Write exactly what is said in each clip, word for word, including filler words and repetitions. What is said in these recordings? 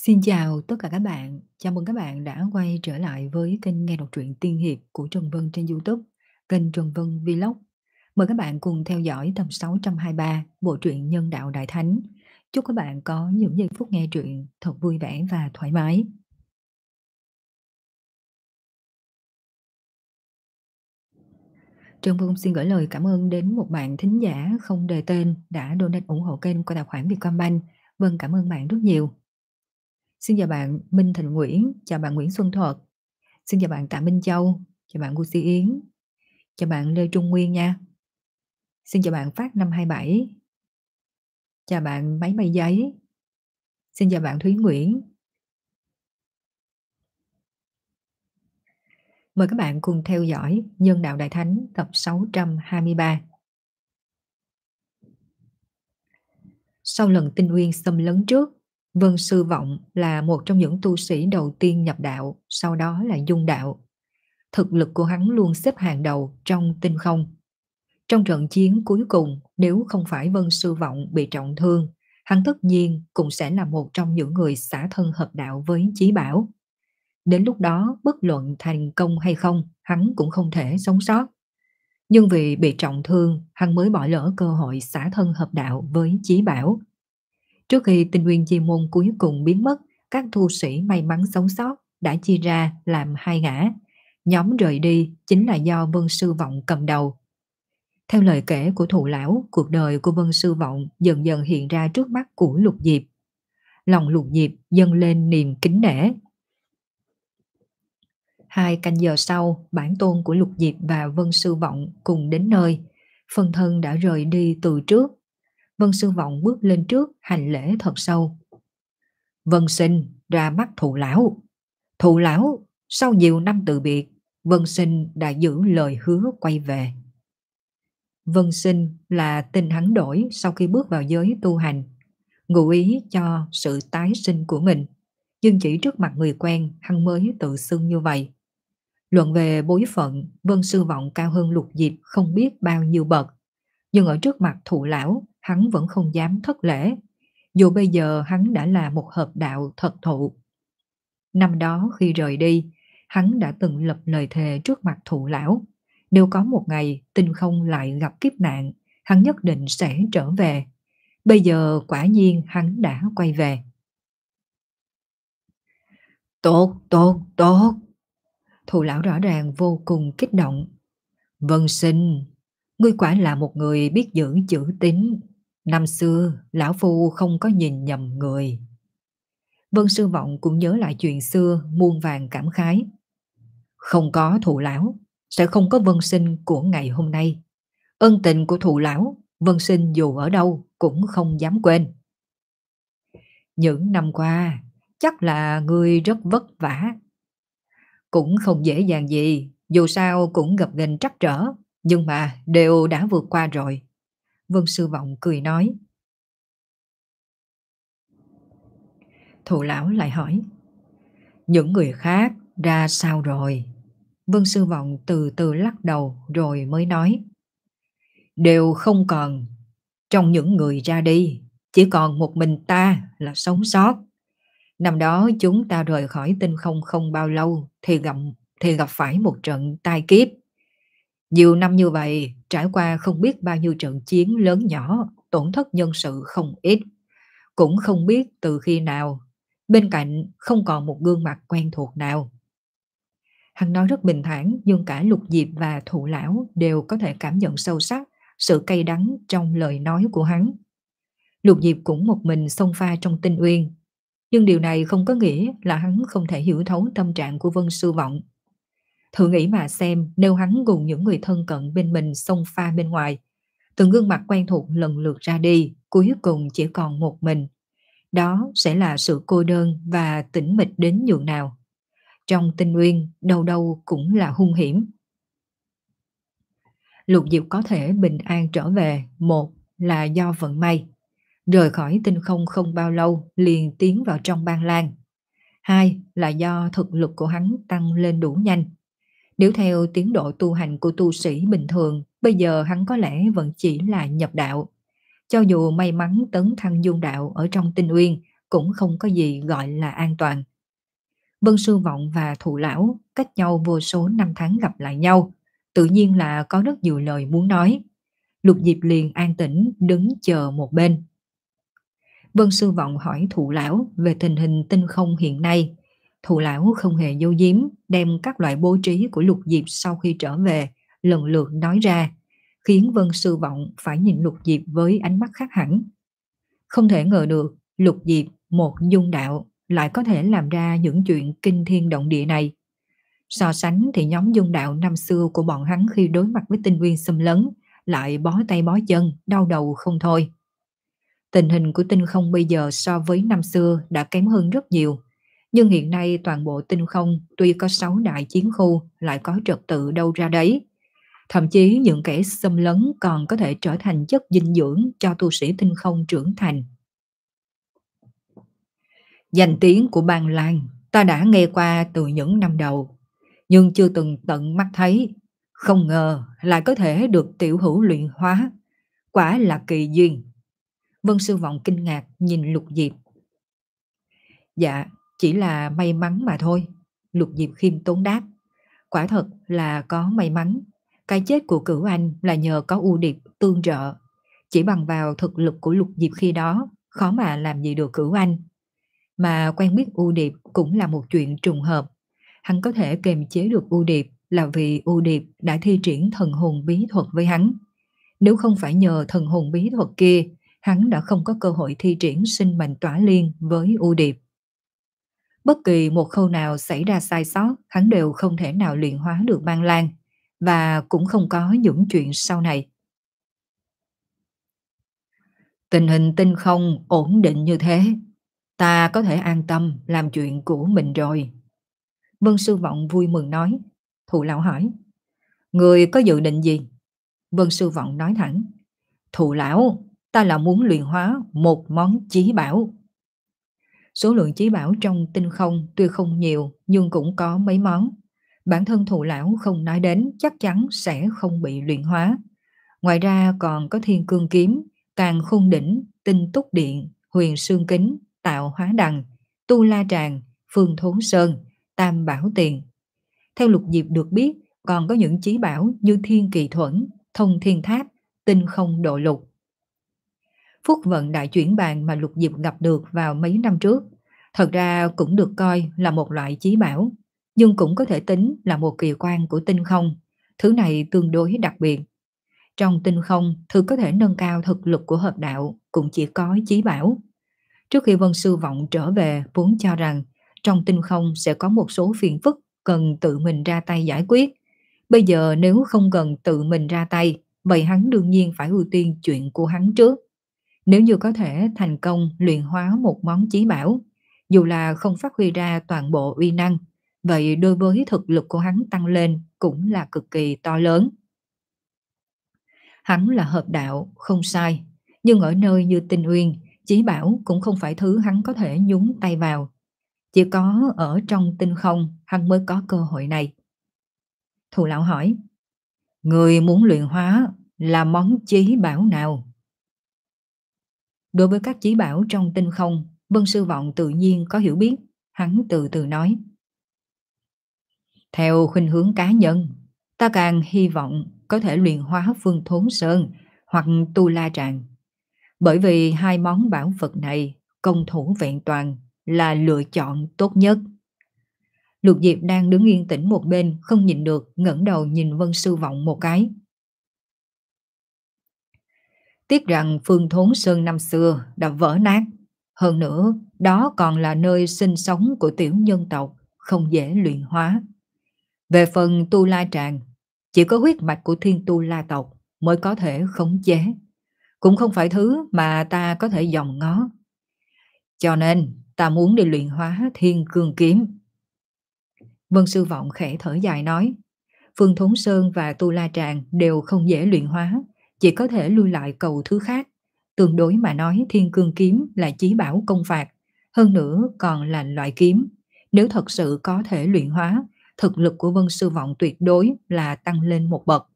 Xin chào tất cả các bạn, chào mừng các bạn đã quay trở lại với kênh nghe đọc truyện tiên hiệp của Trần Vân trên YouTube, kênh Trần Vân Vlog. Mời các bạn cùng theo dõi tập sáu trăm hai mươi ba bộ truyện Nhân đạo Đại Thánh. Chúc các bạn có những giây phút nghe truyện thật vui vẻ và thoải mái. Trần Vân xin gửi lời cảm ơn đến một bạn thính giả không đề tên đã donate ủng hộ kênh qua tài khoản Vietcombank. Vâng, cảm ơn bạn rất nhiều. Xin chào bạn Minh Thịnh Nguyễn, chào bạn Nguyễn Xuân Thuật, xin chào bạn Tạ Minh Châu, chào bạn Gucci Yến, chào bạn Lê Trung Nguyên nha. Xin chào bạn Phát năm hai bảy, chào bạn Máy Bay Giấy, xin chào bạn Thúy Nguyễn. Mời các bạn cùng theo dõi Nhân đạo Đại Thánh tập sáu trăm hai mươi ba. Sau lần Tinh Uyên xâm lấn trước, Vân Sư Vọng là một trong những tu sĩ đầu tiên nhập đạo, sau đó là dung đạo. Thực lực của hắn luôn xếp hàng đầu trong tinh không. Trong trận chiến cuối cùng, nếu không phải Vân Sư Vọng bị trọng thương, hắn tất nhiên cũng sẽ là một trong những người xả thân hợp đạo với Chí Bảo. Đến lúc đó, bất luận thành công hay không, hắn cũng không thể sống sót. Nhưng vì bị trọng thương, hắn mới bỏ lỡ cơ hội xả thân hợp đạo với Chí Bảo. Trước khi Tinh Nguyên Chi Môn cuối cùng biến mất, các tu sĩ may mắn sống sót đã chia ra làm hai ngã. Nhóm rời đi chính là do Vân Sư Vọng cầm đầu. Theo lời kể của Thụ Lão, cuộc đời của Vân Sư Vọng dần dần hiện ra trước mắt của Lục Diệp. Lòng Lục Diệp dâng lên niềm kính nể. Hai canh giờ sau, bản tôn của Lục Diệp và Vân Sư Vọng cùng đến nơi. Phân thân đã rời đi từ trước. Vân Sư Vọng bước lên trước hành lễ thật sâu. Vân Sinh ra mắt Thụ Lão. Thụ Lão, sau nhiều năm từ biệt, Vân Sinh đã giữ lời hứa quay về. Vân Sinh là tên hắn đổi sau khi bước vào giới tu hành, ngụ ý cho sự tái sinh của mình, nhưng chỉ trước mặt người quen hắn mới tự xưng như vậy. Luận về bối phận, Vân Sư Vọng cao hơn Lục Diệp không biết bao nhiêu bậc, nhưng ở trước mặt Thụ Lão hắn vẫn không dám thất lễ, dù bây giờ hắn đã là một hợp đạo thật thụ. Năm đó khi rời đi, hắn đã từng lập lời thề trước mặt Thụ Lão, nếu có một ngày tinh không lại gặp kiếp nạn, hắn nhất định sẽ trở về. Bây giờ quả nhiên hắn đã quay về. Tốt, tốt, tốt. Thụ Lão rõ ràng vô cùng kích động. Vân Sinh, ngươi quả là một người biết giữ chữ tín. Năm xưa, lão phu không có nhìn nhầm người. Vân Sư Vọng cũng nhớ lại chuyện xưa, muôn vàng cảm khái. Không có Thụ Lão, sẽ không có Vân Sinh của ngày hôm nay. Ân tình của Thụ Lão, Vân Sinh dù ở đâu cũng không dám quên. Những năm qua, chắc là ngươi rất vất vả. Cũng không dễ dàng gì, dù sao cũng gặp ghềnh trắc trở, nhưng mà đều đã vượt qua rồi. Vân Sư Vọng cười nói. Thụ Lão lại hỏi. Những người khác ra sao rồi? Vân Sư Vọng từ từ lắc đầu rồi mới nói. Đều không còn. Trong những người ra đi, chỉ còn một mình ta là sống sót. Năm đó chúng ta rời khỏi tinh không không bao lâu thì gặp, thì gặp phải một trận tai kiếp. Nhiều năm như vậy, trải qua không biết bao nhiêu trận chiến lớn nhỏ, tổn thất nhân sự không ít. Cũng không biết từ khi nào, bên cạnh không còn một gương mặt quen thuộc nào. Hắn nói rất bình thản, nhưng cả Lục Diệp và Thụ Lão đều có thể cảm nhận sâu sắc sự cay đắng trong lời nói của hắn. Lục Diệp cũng một mình xông pha trong Tinh Uyên, nhưng điều này không có nghĩa là hắn không thể hiểu thấu tâm trạng của Vân Sư Vọng. Thử nghĩ mà xem, nếu hắn cùng những người thân cận bên mình xông pha bên ngoài, từng gương mặt quen thuộc lần lượt ra đi, cuối cùng chỉ còn một mình, đó sẽ là sự cô đơn và tĩnh mịch đến nhường nào. Trong Tinh Uyên, đâu đâu cũng là hung hiểm. Lục Diệp có thể bình an trở về, một là do vận may, rời khỏi tinh không không bao lâu liền tiến vào trong Ban Lan. Hai là do thực lực của hắn tăng lên đủ nhanh. Nếu theo tiến độ tu hành của tu sĩ bình thường, bây giờ hắn có lẽ vẫn chỉ là nhập đạo. Cho dù may mắn tấn thăng dung đạo ở trong Tinh Uyên, cũng không có gì gọi là an toàn. Vân Sư Vọng và Thụ Lão cách nhau vô số năm tháng gặp lại nhau, tự nhiên là có rất nhiều lời muốn nói. Lục Diệp liền an tĩnh đứng chờ một bên. Vân Sư Vọng hỏi Thụ Lão về tình hình tinh không hiện nay. Thụ Lão không hề giấu giếm, đem các loại bố trí của Lục Diệp sau khi trở về lần lượt nói ra, khiến Vân Sư Vọng phải nhìn Lục Diệp với ánh mắt khác hẳn. Không thể ngờ được Lục Diệp, một dung đạo, lại có thể làm ra những chuyện kinh thiên động địa này. So sánh thì nhóm dung đạo năm xưa của bọn hắn khi đối mặt với tinh nguyên xâm lấn lại bó tay bó chân, đau đầu không thôi. Tình hình của tinh không bây giờ so với năm xưa đã kém hơn rất nhiều. Nhưng hiện nay toàn bộ tinh không tuy có sáu đại chiến khu lại có trật tự đâu ra đấy. Thậm chí những kẻ xâm lấn còn có thể trở thành chất dinh dưỡng cho tu sĩ tinh không trưởng thành. Danh tiếng của Bàn Lan ta đã nghe qua từ những năm đầu, nhưng chưa từng tận mắt thấy. Không ngờ lại có thể được tiểu hữu luyện hóa. Quả là kỳ duyên. Vân Sư Vọng kinh ngạc nhìn Lục Diệp. Dạ, chỉ là may mắn mà thôi. Lục Diệp khiêm tốn đáp. Quả thật là có may mắn. Cái chết của Cửu Anh là nhờ có U Điệp tương trợ. Chỉ bằng vào thực lực của Lục Diệp khi đó, khó mà làm gì được Cửu Anh. Mà quen biết U Điệp cũng là một chuyện trùng hợp. Hắn có thể kiềm chế được U Điệp là vì U Điệp đã thi triển thần hồn bí thuật với hắn. Nếu không phải nhờ thần hồn bí thuật kia, hắn đã không có cơ hội thi triển sinh mệnh tỏa liên với U Điệp. Bất kỳ một khâu nào xảy ra sai sót, hắn đều không thể nào luyện hóa được Ban Lan, và cũng không có những chuyện sau này. Tình hình tinh không ổn định như thế, ta có thể an tâm làm chuyện của mình rồi. Vân Sư Vọng vui mừng nói. Thụ Lão hỏi, người có dự định gì? Vân Sư Vọng nói thẳng, Thụ Lão, ta là muốn luyện hóa một món chí bảo. Số lượng chí bảo trong tinh không tuy không nhiều nhưng cũng có mấy món. Bản thân Thụ Lão không nói đến chắc chắn sẽ không bị luyện hóa. Ngoài ra còn có Thiên Cương Kiếm, Càn Khôn Đỉnh, Tinh Túc Điện, Huyền Sương Kính, Tạo Hóa Đằng, Tu La Tràng, Phương Thốn Sơn, Tam Bảo Tiền. Theo Lục Diệp được biết, còn có những chí bảo như Thiên Kỳ Thuẫn, Thông Thiên Tháp, Tinh Không Độ Lục. Phúc vận đại chuyển bàn mà Lục Diệp gặp được vào mấy năm trước, thật ra cũng được coi là một loại chí bảo, nhưng cũng có thể tính là một kỳ quan của tinh không. Thứ này tương đối đặc biệt. Trong tinh không, thứ có thể nâng cao thực lực của hợp đạo cũng chỉ có chí bảo. Trước khi Vân Sư Vọng trở về, vốn cho rằng trong tinh không sẽ có một số phiền phức cần tự mình ra tay giải quyết. Bây giờ nếu không cần tự mình ra tay, vậy hắn đương nhiên phải ưu tiên chuyện của hắn trước. Nếu như có thể thành công luyện hóa một món chí bảo, dù là không phát huy ra toàn bộ uy năng, vậy đối với thực lực của hắn tăng lên cũng là cực kỳ to lớn. Hắn là hợp đạo, không sai, nhưng ở nơi như Tinh Uyên, chí bảo cũng không phải thứ hắn có thể nhúng tay vào. Chỉ có ở trong tinh không hắn mới có cơ hội này. Thù Lão hỏi, người muốn luyện hóa là món chí bảo nào? Đối với các chí bảo trong tinh không, Vân Sư Vọng tự nhiên có hiểu biết. Hắn từ từ nói, theo khuynh hướng cá nhân, ta càng hy vọng có thể luyện hóa Phương Thốn Sơn hoặc Tu La Tràng. Bởi vì hai món bảo vật này công thủ vẹn toàn là lựa chọn tốt nhất. Lục Diệp đang đứng yên tĩnh một bên, không nhìn được, ngẩng đầu nhìn Vân Sư Vọng một cái. Tiếc rằng Phương Thốn Sơn năm xưa đã vỡ nát. Hơn nữa, đó còn là nơi sinh sống của tiểu nhân tộc, không dễ luyện hóa. Về phần Tu La Tràng, chỉ có huyết mạch của Thiên Tu La tộc mới có thể khống chế. Cũng không phải thứ mà ta có thể dòm ngó. Cho nên, ta muốn đi luyện hóa Thiên Cương Kiếm. Vân Sư Vọng khẽ thở dài nói, Phương Thốn Sơn và Tu La Tràng đều không dễ luyện hóa, chỉ có thể lui lại cầu thứ khác. Tương đối mà nói, Thiên Cương Kiếm là chí bảo công phạt, hơn nữa còn là loại kiếm. Nếu thật sự có thể luyện hóa, thực lực của Vân Sư Vọng tuyệt đối là tăng lên một bậc.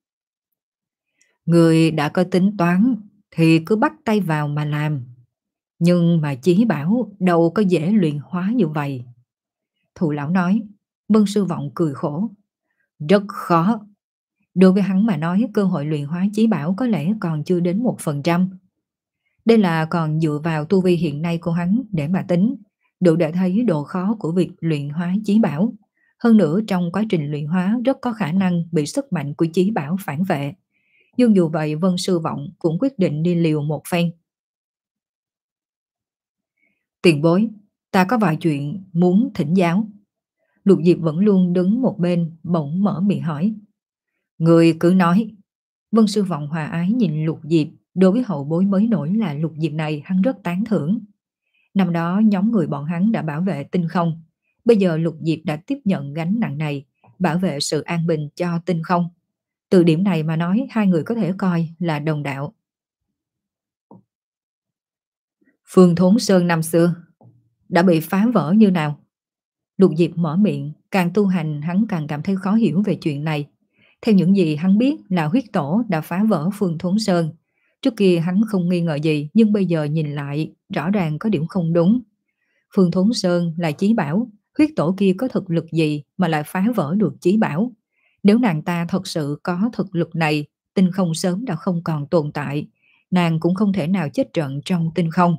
Người đã có tính toán thì cứ bắt tay vào mà làm. Nhưng mà chí bảo đâu có dễ luyện hóa như vậy. Thụ lão nói. Vân Sư Vọng cười khổ. Rất khó. Đối với hắn mà nói, cơ hội luyện hóa chí bảo có lẽ còn chưa đến một phần trăm. Đây là còn dựa vào tu vi hiện nay của hắn để mà tính, đủ để thấy độ khó của việc luyện hóa chí bảo. Hơn nữa trong quá trình luyện hóa rất có khả năng bị sức mạnh của chí bảo phản vệ. Nhưng dù vậy Vân Sư Vọng cũng quyết định đi liều một phen. Tiền bối, ta có vài chuyện muốn thỉnh giáo. Lục Diệp vẫn luôn đứng một bên, bỗng mở miệng hỏi. Người cứ nói. Vân Sư Vọng hòa ái nhìn Lục Diệp, đối với hậu bối mới nổi là Lục Diệp này hắn rất tán thưởng. Năm đó nhóm người bọn hắn đã bảo vệ tinh không, bây giờ Lục Diệp đã tiếp nhận gánh nặng này, bảo vệ sự an bình cho tinh không. Từ điểm này mà nói hai người có thể coi là đồng đạo. Phương Thốn Sơn năm xưa đã bị phá vỡ như nào? Lục Diệp mở miệng, càng tu hành hắn càng cảm thấy khó hiểu về chuyện này. Theo những gì hắn biết là huyết tổ đã phá vỡ Phương Thốn Sơn. Trước kia hắn không nghi ngờ gì, nhưng bây giờ nhìn lại rõ ràng có điểm không đúng. Phương Thốn Sơn là chí bảo, huyết tổ kia có thực lực gì mà lại phá vỡ được chí bảo? Nếu nàng ta thật sự có thực lực này, tinh không sớm đã không còn tồn tại, nàng cũng không thể nào chết trận trong tinh không.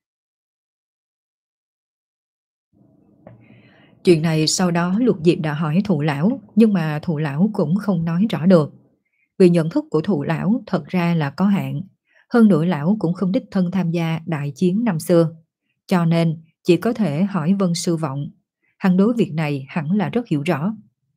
Chuyện này sau đó Lục Diệp đã hỏi Thụ lão, nhưng mà Thụ lão cũng không nói rõ được. Vì nhận thức của Thụ lão thật ra là có hạn, hơn nữa lão cũng không đích thân tham gia đại chiến năm xưa, cho nên chỉ có thể hỏi Vân Sư Vọng. Hắn đối việc này hẳn là rất hiểu rõ.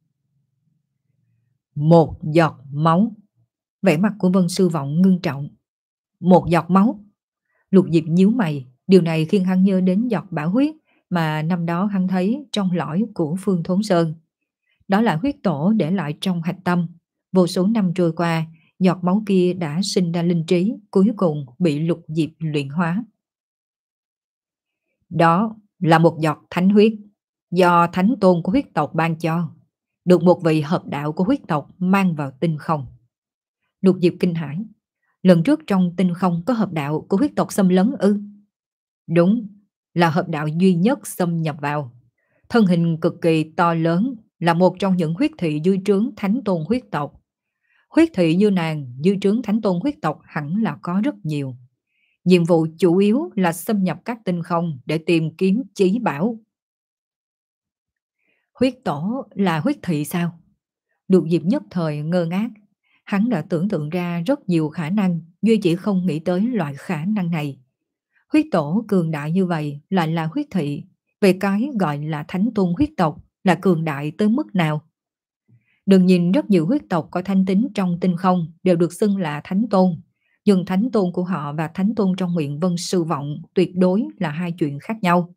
Một giọt máu. Vẻ mặt của Vân Sư Vọng ngưng trọng. Một giọt máu. Lục Diệp nhíu mày, điều này khiến hắn nhớ đến giọt bảo huyết mà năm đó hắn thấy trong lõi của Phương Thốn Sơn. Đó là huyết tổ để lại trong hạch tâm. Vô số năm trôi qua, giọt máu kia đã sinh ra linh trí, cuối cùng bị Lục Diệp luyện hóa. Đó là một giọt thánh huyết, do thánh tôn của huyết tộc ban cho, được một vị hợp đạo của huyết tộc mang vào tinh không. Lục Diệp kinh hãi. Lần trước trong tinh không có hợp đạo của huyết tộc xâm lấn ư? Đúng, là hợp đạo duy nhất xâm nhập vào. Thân hình cực kỳ to lớn, là một trong những huyết thị dưới trướng thánh tôn huyết tộc. Huyết thị như nàng dưới trướng thánh tôn huyết tộc hẳn là có rất nhiều. Nhiệm vụ chủ yếu là xâm nhập các tinh không để tìm kiếm chí bảo. Huyết tổ là huyết thị sao? Lục Diệp nhất thời ngơ ngác. Hắn đã tưởng tượng ra rất nhiều khả năng, duy chỉ không nghĩ tới loại khả năng này. Huyết tổ cường đại như vậy lại là huyết thị, về cái gọi là thánh tôn huyết tộc là cường đại tới mức nào? Đừng nhìn rất nhiều huyết tộc có thanh tính trong tinh không đều được xưng là thánh tôn, nhưng thánh tôn của họ và thánh tôn trong miệng Vân Sư Vọng tuyệt đối là hai chuyện khác nhau.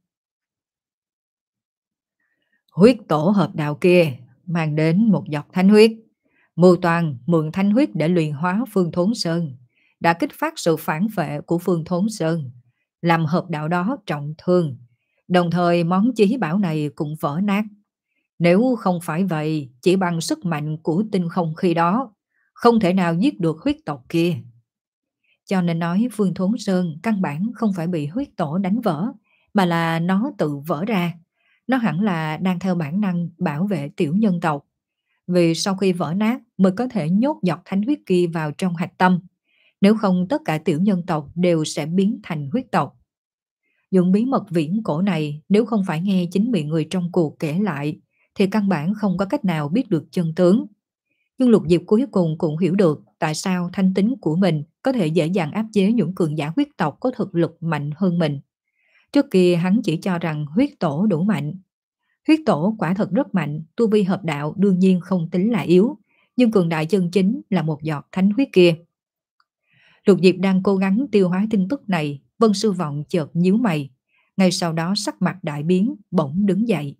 Huyết tổ hợp đạo kia mang đến một giọt thánh huyết, mưu toàn mượn thánh huyết để luyện hóa Phương Thốn Sơn, đã kích phát sự phản vệ của Phương Thốn Sơn, làm hợp đạo đó trọng thương, đồng thời món chí bảo này cũng vỡ nát. Nếu không phải vậy, chỉ bằng sức mạnh của tinh không khi đó, không thể nào giết được huyết tộc kia. Cho nên nói Phương Thốn Sơn căn bản không phải bị huyết tổ đánh vỡ, mà là nó tự vỡ ra. Nó hẳn là đang theo bản năng bảo vệ tiểu nhân tộc. Vì sau khi vỡ nát mới có thể nhốt giọt thánh huyết kia vào trong hạch tâm. Nếu không tất cả tiểu nhân tộc đều sẽ biến thành huyết tộc. Những bí mật viễn cổ này nếu không phải nghe chính miệng người trong cuộc kể lại thì căn bản không có cách nào biết được chân tướng. Nhưng Lục Diệp cuối cùng cũng hiểu được tại sao thanh tính của mình có thể dễ dàng áp chế những cường giả huyết tộc có thực lực mạnh hơn mình. Trước kia hắn chỉ cho rằng huyết tổ đủ mạnh. Huyết tổ quả thật rất mạnh, tu vi hợp đạo đương nhiên không tính là yếu, nhưng cường đại chân chính là một giọt thánh huyết kia. Lục Diệp đang cố gắng tiêu hóa tin tức này, Vân Sư Vọng chợt nhíu mày, ngay sau đó sắc mặt đại biến, bỗng đứng dậy.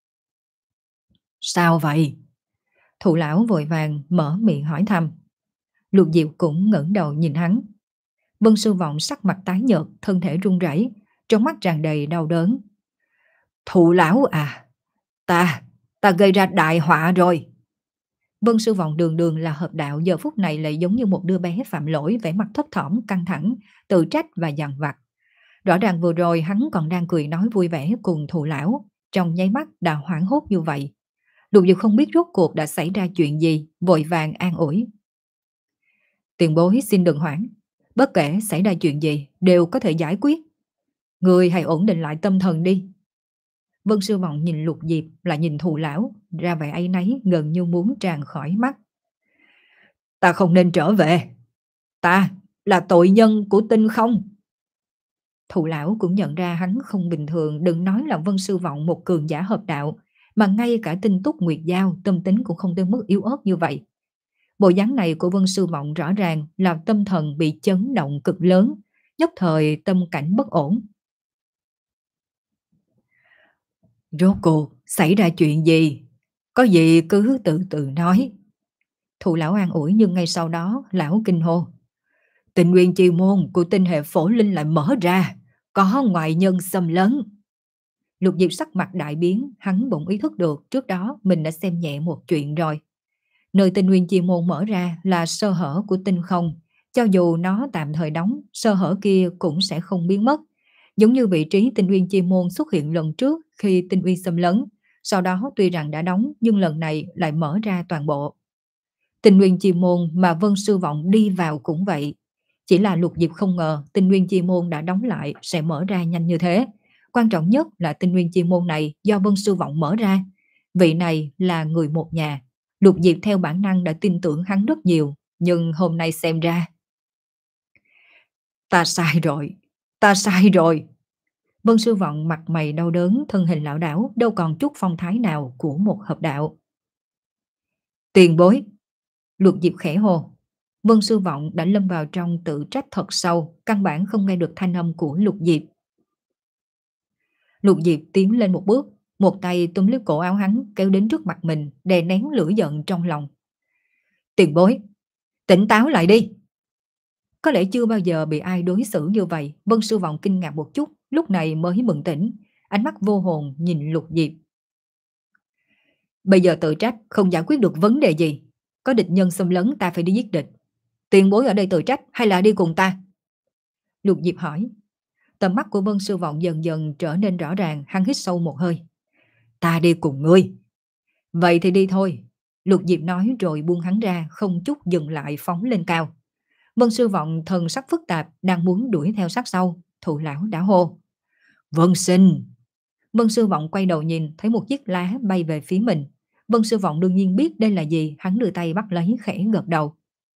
Sao vậy? Thụ lão vội vàng mở miệng hỏi thăm. Lục Diệp cũng ngẩng đầu nhìn hắn. Vân Sư Vọng sắc mặt tái nhợt, thân thể run rẩy, trong mắt tràn đầy đau đớn. Thụ lão à, ta, ta gây ra đại họa rồi. Vân Sư Vọng đường đường là hợp đạo giờ phút này lại giống như một đứa bé phạm lỗi, vẻ mặt thấp thỏm, căng thẳng, tự trách và dằn vặt. Rõ ràng vừa rồi hắn còn đang cười nói vui vẻ cùng thù lão, trong nháy mắt đã hoảng hốt như vậy. Lục Diệp không biết rốt cuộc đã xảy ra chuyện gì, vội vàng an ủi. Tiền bối xin đừng hoảng, bất kể xảy ra chuyện gì đều có thể giải quyết. Người hãy ổn định lại tâm thần đi. Vân Sư Vọng nhìn Lục Diệp lại nhìn thù lão, ra vẻ áy náy gần như muốn tràn khỏi mắt. Ta không nên trở về. Ta là tội nhân của Tinh Không. Thù lão cũng nhận ra hắn không bình thường, đừng nói là Vân Sư Vọng một cường giả hợp đạo, mà ngay cả Tinh Túc Nguyệt Giao tâm tính cũng không tới mức yếu ớt như vậy. Bộ dáng này của Vân Sư Vọng rõ ràng làm tâm thần bị chấn động cực lớn, nhất thời tâm cảnh bất ổn. Rốt cuộc xảy ra chuyện gì? Có gì cứ từ từ nói. Thù lão an ủi, nhưng ngay sau đó lão kinh hô. Tình nguyên chi môn của tinh hệ phổ linh lại mở ra, có ngoại nhân xâm lấn. Lục Diệp sắc mặt đại biến, hắn bỗng ý thức được trước đó mình đã xem nhẹ một chuyện rồi. Nơi tinh nguyên chi môn mở ra là sơ hở của tinh không, cho dù nó tạm thời đóng, sơ hở kia cũng sẽ không biến mất. Giống như vị trí tinh nguyên chi môn xuất hiện lần trước khi tinh uy xâm lấn, sau đó tuy rằng đã đóng nhưng lần này lại mở ra toàn bộ. Tinh nguyên chi môn mà Vân Sư Vọng đi vào cũng vậy. Chỉ là Lục Diệp không ngờ tinh nguyên chi môn đã đóng lại sẽ mở ra nhanh như thế. Quan trọng nhất là tinh nguyên chi môn này do Vân Sư Vọng mở ra. Vị này là người một nhà. Lục Diệp theo bản năng đã tin tưởng hắn rất nhiều, nhưng hôm nay xem ra. Ta sai rồi, ta sai rồi. Vân Sư Vọng mặt mày đau đớn, thân hình lão đảo, đâu còn chút phong thái nào của một hợp đạo. Tiền bối. Lục Diệp khẽ hồ. Vân Sư Vọng đã lâm vào trong tự trách thật sâu, căn bản không nghe được thanh âm của Lục Diệp. Lục Diệp tiến lên một bước, một tay túm lấy cổ áo hắn kéo đến trước mặt mình, đè nén lửa giận trong lòng. Tiền bối, tỉnh táo lại đi. Có lẽ chưa bao giờ bị ai đối xử như vậy, Vân Sư Vọng kinh ngạc một chút, lúc này mới bừng tỉnh, ánh mắt vô hồn nhìn Lục Diệp. Bây giờ tự trách không giải quyết được vấn đề gì, có địch nhân xâm lấn ta phải đi giết địch. Tiền bối ở đây tự trách hay là đi cùng ta? Lục Diệp hỏi. Tầm mắt của Vân Sư Vọng dần dần trở nên rõ ràng, hắn hít sâu một hơi. Ta đi cùng ngươi. Vậy thì đi thôi. Lục Diệp nói rồi buông hắn ra, không chút dừng lại phóng lên cao. Vân Sư Vọng thần sắc phức tạp, đang muốn đuổi theo sát sau, thụ lão đã hô. Vân Sinh. Vân Sư Vọng quay đầu nhìn, thấy một chiếc lá bay về phía mình. Vân Sư Vọng đương nhiên biết đây là gì, hắn đưa tay bắt lấy khẽ gật đầu.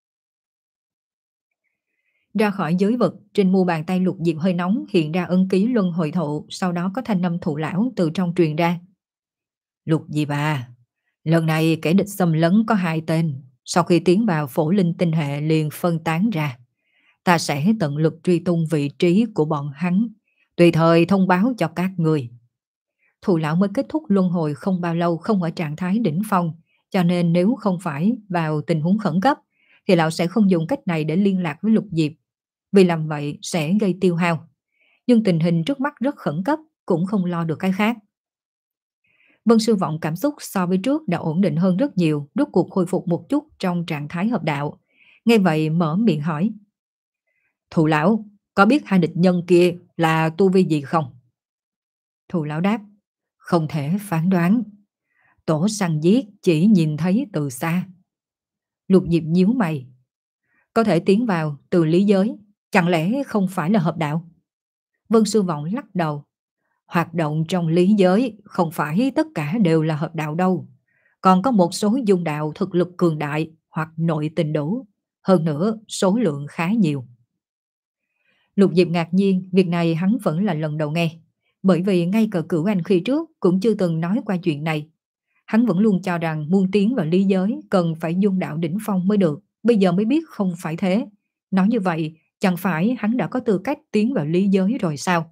Ra khỏi giới vực, trên mu bàn tay Lục Diệp hơi nóng hiện ra ấn ký luân hồi thụ, sau đó có thanh âm thụ lão từ trong truyền ra. Lục Diệp à, lần này kẻ địch xâm lấn có hai tên, sau khi tiến vào phổ linh tinh hệ liền phân tán ra. Ta sẽ tận lực truy tung vị trí của bọn hắn, tùy thời thông báo cho các người. Thù lão mới kết thúc luân hồi không bao lâu, không ở trạng thái đỉnh phong, cho nên nếu không phải vào tình huống khẩn cấp, thì lão sẽ không dùng cách này để liên lạc với Lục Diệp. Vì làm vậy sẽ gây tiêu hao. Nhưng tình hình trước mắt rất khẩn cấp, cũng không lo được cái khác. Vân Sư Vọng cảm xúc so với trước đã ổn định hơn rất nhiều, rốt cuộc hồi phục một chút trong trạng thái hợp đạo. Nghe vậy mở miệng hỏi. Thù lão, có biết hai địch nhân kia là tu vi gì không? Thù lão đáp. Không thể phán đoán. Tổ săn giết chỉ nhìn thấy từ xa. Lục Diệp nhíu mày. Có thể tiến vào từ lý giới, chẳng lẽ không phải là hợp đạo? Vân Sư Vọng lắc đầu. Hoạt động trong lý giới không phải tất cả đều là hợp đạo đâu. Còn có một số dung đạo thực lực cường đại hoặc nội tình đủ. Hơn nữa số lượng khá nhiều. Lục Diệp ngạc nhiên, việc này hắn vẫn là lần đầu nghe. Bởi vì ngay cả Cửu Anh khi trước cũng chưa từng nói qua chuyện này. Hắn vẫn luôn cho rằng muốn tiến vào lý giới cần phải dung đạo đỉnh phong mới được. Bây giờ mới biết không phải thế. Nói như vậy, chẳng phải hắn đã có tư cách tiến vào lý giới rồi sao?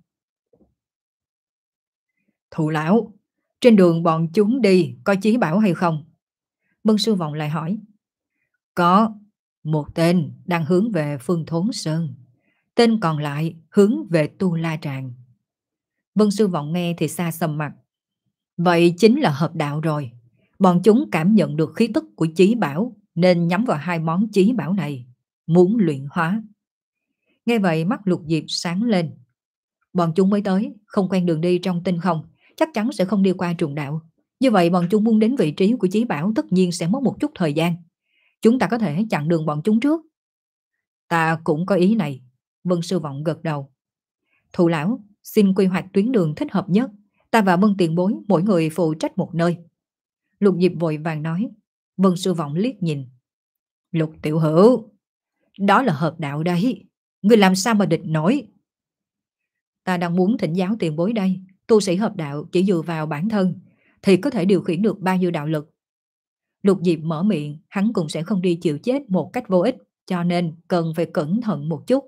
Thụ lão, trên đường bọn chúng đi có chí bảo hay không? Vân Sư Vọng lại hỏi. Có, một tên đang hướng về phương Thốn Sơn, tên còn lại hướng về Tu La Tràng. Vân Sư Vọng nghe thì xa sầm mặt. Vậy chính là hợp đạo rồi. Bọn chúng cảm nhận được khí tức của chí bảo nên nhắm vào hai món chí bảo này, muốn luyện hóa. Nghe vậy mắt Lục Diệp sáng lên. Bọn chúng mới tới, không quen đường đi trong tinh không, chắc chắn sẽ không đi qua trùng đạo. Như vậy bọn chúng muốn đến vị trí của Chí Bảo tất nhiên sẽ mất một chút thời gian. Chúng ta có thể chặn đường bọn chúng trước. Ta cũng có ý này. Vân Sư Vọng gật đầu. Thụ lão, xin quy hoạch tuyến đường thích hợp nhất. Ta và Vân Tiền Bối mỗi người phụ trách một nơi. Lục Diệp vội vàng nói. Vân Sư Vọng liếc nhìn. Lục tiểu hữu, đó là hợp đạo đấy. Người làm sao mà địch nổi? Ta đang muốn thỉnh giáo tiền bối đây. Tu sĩ hợp đạo chỉ dựa vào bản thân thì có thể điều khiển được bao nhiêu đạo lực? Lục Diệp mở miệng, hắn cũng sẽ không đi chịu chết một cách vô ích, cho nên cần phải cẩn thận một chút.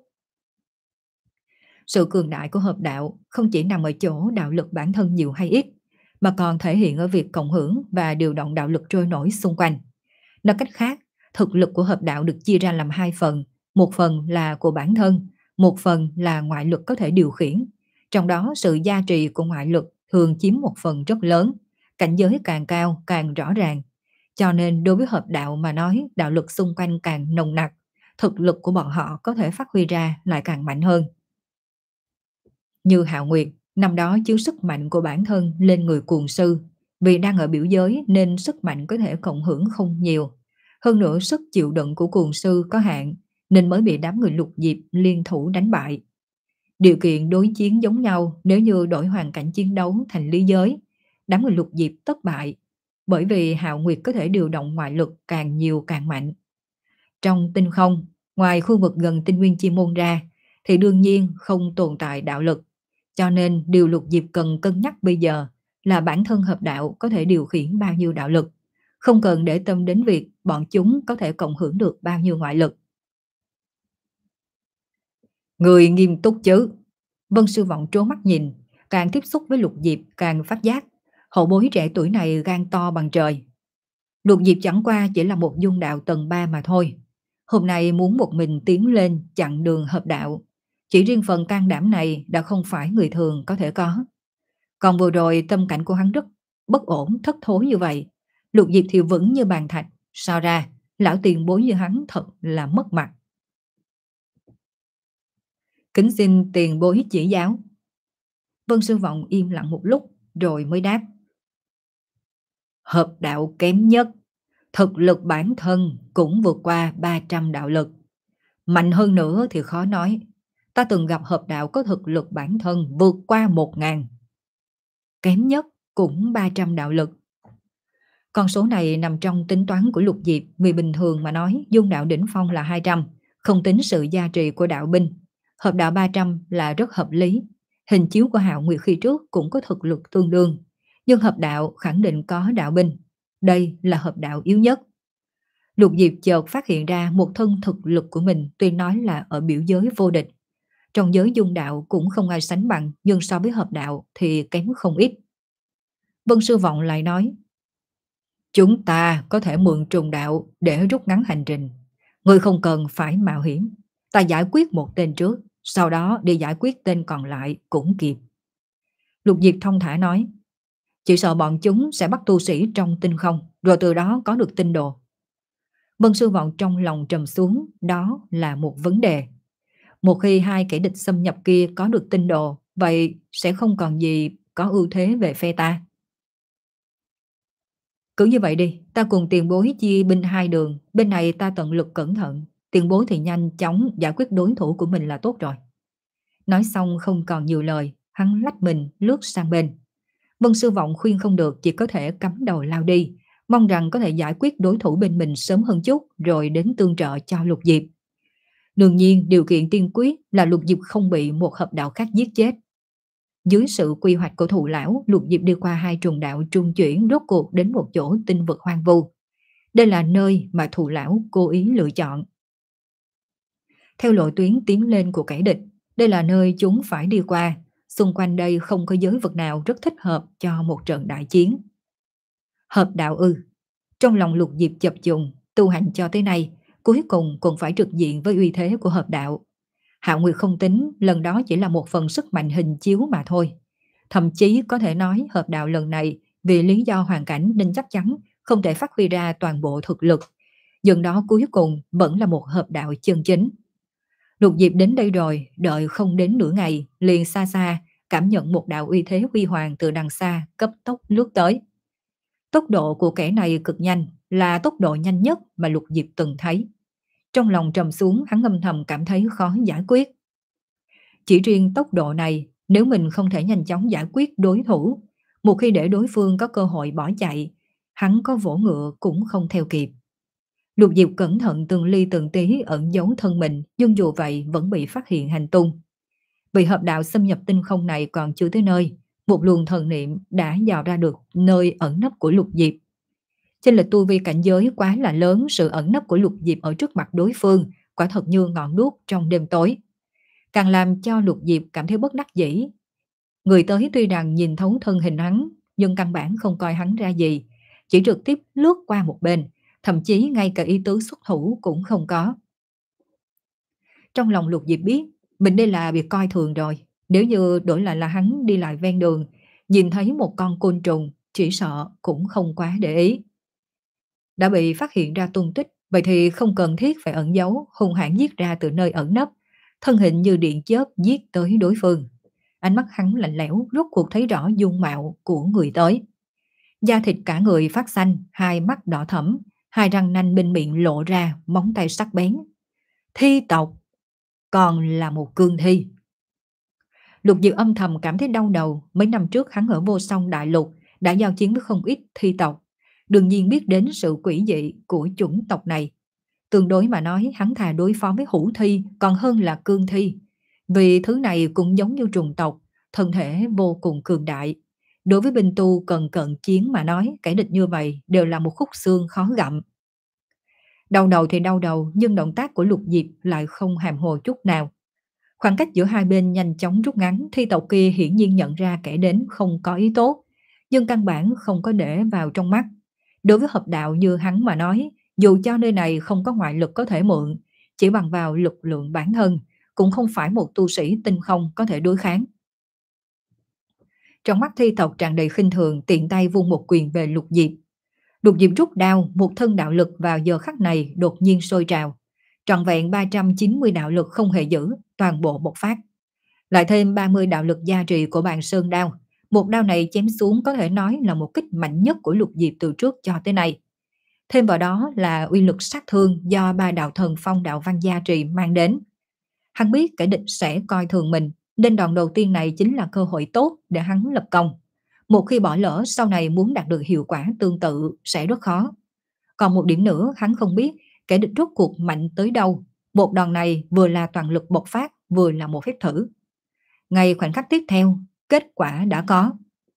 Sự cường đại của hợp đạo không chỉ nằm ở chỗ đạo lực bản thân nhiều hay ít, mà còn thể hiện ở việc cộng hưởng và điều động đạo lực trôi nổi xung quanh. Nói cách khác, thực lực của hợp đạo được chia ra làm hai phần, một phần là của bản thân, một phần là ngoại lực có thể điều khiển. Trong đó sự gia trì của ngoại lực thường chiếm một phần rất lớn, cảnh giới càng cao càng rõ ràng. Cho nên đối với hợp đạo mà nói, đạo lực xung quanh càng nồng nặc, thực lực của bọn họ có thể phát huy ra lại càng mạnh hơn. Như Hạo Nguyệt, năm đó chiếu sức mạnh của bản thân lên người cuồng sư, vì đang ở biểu giới nên sức mạnh có thể cộng hưởng không nhiều. Hơn nữa sức chịu đựng của cuồng sư có hạn, nên mới bị đám người Lục Diệp liên thủ đánh bại. Điều kiện đối chiến giống nhau, nếu như đổi hoàn cảnh chiến đấu thành lý giới, đám người Lục Diệp thất bại, bởi vì Hạo Nguyệt có thể điều động ngoại lực càng nhiều càng mạnh. Trong tinh không, ngoài khu vực gần tinh nguyên chi môn ra, thì đương nhiên không tồn tại đạo lực. Cho nên điều Lục Diệp cần cân nhắc bây giờ là bản thân hợp đạo có thể điều khiển bao nhiêu đạo lực, không cần để tâm đến việc bọn chúng có thể cộng hưởng được bao nhiêu ngoại lực. Người nghiêm túc chứ? Vân Sư Vọng trố mắt nhìn, càng tiếp xúc với Lục Diệp càng phát giác, hậu bối trẻ tuổi này gan to bằng trời. Lục Diệp chẳng qua chỉ là một dung đạo tầng ba mà thôi. Hôm nay muốn một mình tiến lên chặn đường hợp đạo, chỉ riêng phần can đảm này đã không phải người thường có thể có. Còn vừa rồi tâm cảnh của hắn rất bất ổn thất thối như vậy, Lục Diệp thì vững như bàn thạch, sao ra lão tiền bối như hắn thật là mất mặt. Kính xin tiền bối chỉ giáo. Vân Sư Vọng im lặng một lúc rồi mới đáp. Hợp đạo kém nhất, thực lực bản thân cũng vượt qua ba trăm đạo lực. Mạnh hơn nữa thì khó nói. Ta từng gặp hợp đạo có thực lực bản thân vượt qua một ngàn. Kém nhất cũng ba trăm đạo lực. Con số này nằm trong tính toán của Lục Diệp, vì bình thường mà nói dung đạo đỉnh phong là hai trăm, không tính sự gia trì của đạo binh. Hợp đạo ba trăm là rất hợp lý. Hình chiếu của Hạo Nguyệt khi trước cũng có thực lực tương đương, nhưng hợp đạo khẳng định có đạo binh. Đây là hợp đạo yếu nhất. Lục Diệp chợt phát hiện ra một thân thực lực của mình tuy nói là ở biểu giới vô địch, trong giới dung đạo cũng không ai sánh bằng, nhưng so với hợp đạo thì kém không ít. Vân Sư Vọng lại nói, chúng ta có thể mượn trùng đạo để rút ngắn hành trình. Ngươi không cần phải mạo hiểm. Ta giải quyết một tên trước, sau đó đi giải quyết tên còn lại cũng kịp. Lục Diệp thông thả nói, chỉ sợ bọn chúng sẽ bắt tu sĩ trong tinh không, rồi từ đó có được tinh đồ. Vân Sư Vọng trong lòng trầm xuống, đó là một vấn đề. Một khi hai kẻ địch xâm nhập kia có được tinh đồ, vậy sẽ không còn gì có ưu thế về phe ta. Cứ như vậy đi, ta cùng tiền bối chia binh hai đường, bên này ta tận lực cẩn thận, tiền bối thì nhanh chóng giải quyết đối thủ của mình là tốt rồi. Nói xong không còn nhiều lời, hắn lách mình lướt sang bên. Vân Sư Vọng khuyên không được, chỉ có thể cắm đầu lao đi, mong rằng có thể giải quyết đối thủ bên mình sớm hơn chút rồi đến tương trợ cho Lục Diệp. Đương nhiên điều kiện tiên quyết là Lục Diệp không bị một hợp đạo khác giết chết. Dưới sự quy hoạch của Thụ lão, Lục Diệp đi qua hai trùng đạo trung chuyển, rốt cuộc đến một chỗ tinh vực hoang vu. Đây là nơi mà Thụ lão cố ý lựa chọn. Theo lộ tuyến tiến lên của kẻ địch, đây là nơi chúng phải đi qua. Xung quanh đây không có giới vực nào rất thích hợp cho một trận đại chiến. Hợp đạo ư? Trong lòng Lục Diệp chập chùng, tu hành cho tới nay, cuối cùng cũng phải trực diện với uy thế của hợp đạo. Hạo Nguyệt không tính, lần đó chỉ là một phần sức mạnh hình chiếu mà thôi. Thậm chí có thể nói hợp đạo lần này vì lý do hoàn cảnh nên chắc chắn không thể phát huy ra toàn bộ thực lực. Dần đó cuối cùng vẫn là một hợp đạo chân chính. Lục Diệp đến đây rồi, đợi không đến nửa ngày, liền xa xa, cảm nhận một đạo uy thế huy hoàng từ đằng xa, cấp tốc lướt tới. Tốc độ của kẻ này cực nhanh, là tốc độ nhanh nhất mà Lục Diệp từng thấy. Trong lòng trầm xuống, hắn âm thầm cảm thấy khó giải quyết. Chỉ riêng tốc độ này, nếu mình không thể nhanh chóng giải quyết đối thủ, một khi để đối phương có cơ hội bỏ chạy, hắn có vỗ ngựa cũng không theo kịp. Lục Diệp cẩn thận từng ly từng tí ẩn giấu thân mình, nhưng dù vậy vẫn bị phát hiện hành tung. Vì hợp đạo xâm nhập tinh không này còn chưa tới nơi, một luồng thần niệm đã dò ra được nơi ẩn nấp của Lục Diệp. Chênh lệch tu vi cảnh giới quá là lớn, sự ẩn nấp của Lục Diệp ở trước mặt đối phương quả thật như ngọn đuốc trong đêm tối, càng làm cho Lục Diệp cảm thấy bất đắc dĩ. Người tới tuy rằng nhìn thấu thân hình hắn, nhưng căn bản không coi hắn ra gì, chỉ trực tiếp lướt qua một bên, thậm chí ngay cả ý tứ xuất thủ cũng không có. Trong lòng Lục Diệp biết, mình đây là bị coi thường rồi. Nếu như đổi lại là hắn đi lại ven đường, nhìn thấy một con côn trùng, chỉ sợ cũng không quá để ý. Đã bị phát hiện ra tung tích, vậy thì không cần thiết phải ẩn giấu, hung hãn giết ra từ nơi ẩn nấp, thân hình như điện chớp giết tới đối phương. Ánh mắt hắn lạnh lẽo, rốt cuộc thấy rõ dung mạo của người tới. Da thịt cả người phát xanh, hai mắt đỏ thẫm, hai răng nanh bên miệng lộ ra, móng tay sắc bén. Thi tộc, còn là một cương thi. Lục Diệu âm thầm cảm thấy đau đầu, mấy năm trước hắn ở Vô Song Đại Lục đã giao chiến với không ít thi tộc, đương nhiên biết đến sự quỷ dị của chủng tộc này. Tương đối mà nói, hắn thà đối phó với hữu thi còn hơn là cương thi, vì thứ này cũng giống như trùng tộc, thân thể vô cùng cường đại. Đối với binh tu cần cận chiến mà nói, kẻ địch như vậy đều là một khúc xương khó gặm. Đau đầu thì đau đầu, nhưng động tác của Lục Diệp lại không hàm hồ chút nào. Khoảng cách giữa hai bên nhanh chóng rút ngắn, thi tộc kia hiển nhiên nhận ra kẻ đến không có ý tốt, nhưng căn bản không có để vào trong mắt. Đối với hợp đạo như hắn mà nói, dù cho nơi này không có ngoại lực có thể mượn, chỉ bằng vào lực lượng bản thân, cũng không phải một tu sĩ tinh không có thể đối kháng. Trong mắt thi tộc tràn đầy khinh thường, tiện tay vung một quyền về Lục Diệp. Lục Diệp rút đao, một thân đạo lực vào giờ khắc này đột nhiên sôi trào. Trọn vẹn ba trăm chín mươi đạo lực không hề giữ, toàn bộ bộc phát. Lại thêm ba mươi đạo lực gia trì của bàn sơn đao. Một đao này chém xuống có thể nói là một kích mạnh nhất của Lục Diệp từ trước cho tới nay. Thêm vào đó là uy lực sát thương do ba đạo thần phong đạo văn gia trì mang đến. Hắn biết kẻ địch sẽ coi thường mình, nên đòn đầu tiên này chính là cơ hội tốt để hắn lập công. Một khi bỏ lỡ, sau này muốn đạt được hiệu quả tương tự sẽ rất khó. Còn một điểm nữa, hắn không biết kẻ địch rốt cuộc mạnh tới đâu. Một đòn này vừa là toàn lực bộc phát, vừa là một phép thử. Ngay khoảnh khắc tiếp theo, kết quả đã có.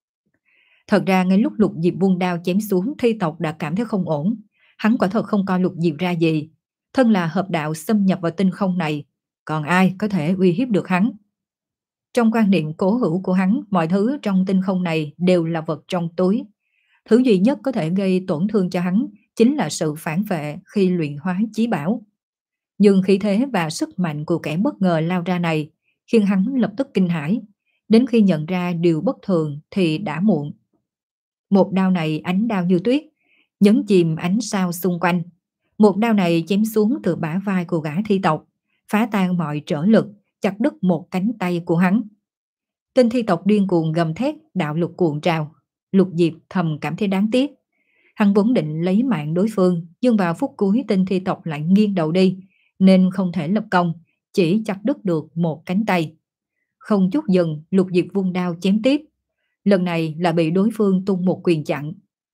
Thật ra ngay lúc Lục Diệp vung đao chém xuống, thi tộc đã cảm thấy không ổn. Hắn quả thật không coi Lục Diệp ra gì. Thân là hợp đạo xâm nhập vào tinh không này, còn ai có thể uy hiếp được hắn? Trong quan niệm cố hữu của hắn, mọi thứ trong tinh không này đều là vật trong túi. Thứ duy nhất có thể gây tổn thương cho hắn chính là sự phản vệ khi luyện hóa chí bảo. Nhưng khí thế và sức mạnh của kẻ bất ngờ lao ra này khiến hắn lập tức kinh hãi. Đến khi nhận ra điều bất thường thì đã muộn. Một đao này ánh đao như tuyết, nhấn chìm ánh sao xung quanh. Một đao này chém xuống từ bả vai của gã thi tộc, phá tan mọi trở lực, chặt đứt một cánh tay của hắn. Tên thi tộc điên cuồng gầm thét, đạo lực cuộn trào. Lục Diệp thầm cảm thấy đáng tiếc. Hắn vốn định lấy mạng đối phương, nhưng vào phút cuối tên thi tộc lại nghiêng đầu đi, nên không thể lập công, chỉ chặt đứt được một cánh tay. Không chút dừng, Lục Diệp vung đao chém tiếp. Lần này là bị đối phương tung một quyền chặn.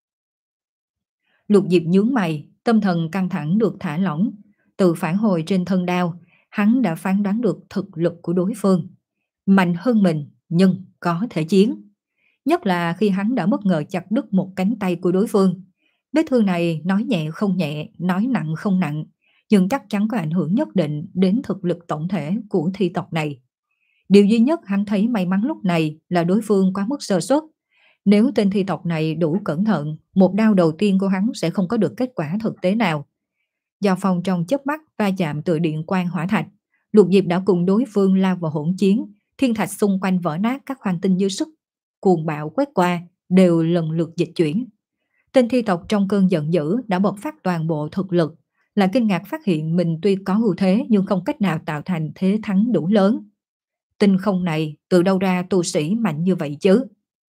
Lục Diệp nhướng mày, tâm thần căng thẳng được thả lỏng. Từ phản hồi trên thân đao, hắn đã phán đoán được thực lực của đối phương. Mạnh hơn mình, nhưng có thể chiến. Nhất là khi hắn đã bất ngờ chặt đứt một cánh tay của đối phương. Vết thương này nói nhẹ không nhẹ, nói nặng không nặng, nhưng chắc chắn có ảnh hưởng nhất định đến thực lực tổng thể của thi tộc này. Điều duy nhất hắn thấy may mắn lúc này là đối phương quá mức sơ suất. Nếu tên thi tộc này đủ cẩn thận, một đao đầu tiên của hắn sẽ không có được kết quả thực tế nào. Giao phong trong chớp mắt va chạm từ điện quang hỏa thạch, Lục Diệp đã cùng đối phương lao vào hỗn chiến, thiên thạch xung quanh vỡ nát, các hoang tinh dưới sức cuồng bạo quét qua đều lần lượt dịch chuyển. Tên thi tộc trong cơn giận dữ đã bộc phát toàn bộ thực lực, lại kinh ngạc phát hiện mình tuy có ưu thế nhưng không cách nào tạo thành thế thắng đủ lớn. Tinh không này từ đâu ra tu sĩ mạnh như vậy chứ?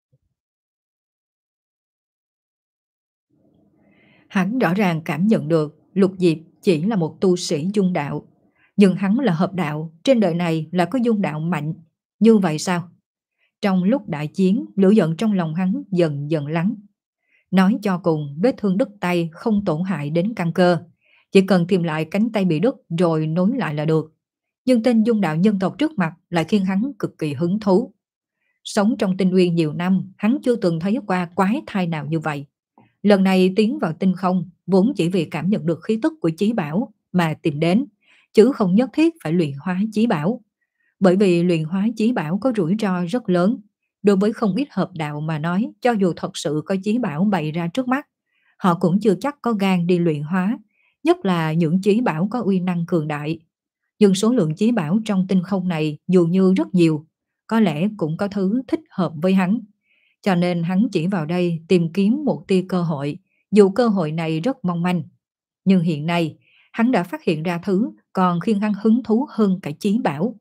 Hắn rõ ràng cảm nhận được Lục Diệp chỉ là một tu sĩ dung đạo, nhưng hắn là hợp đạo, trên đời này là có dung đạo mạnh. Như vậy sao? Trong lúc đại chiến, lửa giận trong lòng hắn dần dần lắng. Nói cho cùng, vết thương đứt tay không tổn hại đến căn cơ. Chỉ cần tìm lại cánh tay bị đứt rồi nối lại là được. Nhưng tên dung đạo nhân tộc trước mặt lại khiến hắn cực kỳ hứng thú. Sống trong tinh uyên nhiều năm, hắn chưa từng thấy qua quái thai nào như vậy. Lần này tiến vào tinh không, vốn chỉ vì cảm nhận được khí tức của chí bảo mà tìm đến, chứ không nhất thiết phải luyện hóa chí bảo. Bởi vì luyện hóa chí bảo có rủi ro rất lớn. Đối với không ít hợp đạo mà nói, cho dù thật sự có chí bảo bày ra trước mắt, họ cũng chưa chắc có gan đi luyện hóa, nhất là những chí bảo có uy năng cường đại. Nhưng số lượng chí bảo trong tinh không này dù như rất nhiều, có lẽ cũng có thứ thích hợp với hắn. Cho nên hắn chỉ vào đây tìm kiếm một tia cơ hội, dù cơ hội này rất mong manh. Nhưng hiện nay, hắn đã phát hiện ra thứ còn khiến hắn hứng thú hơn cả chí bảo.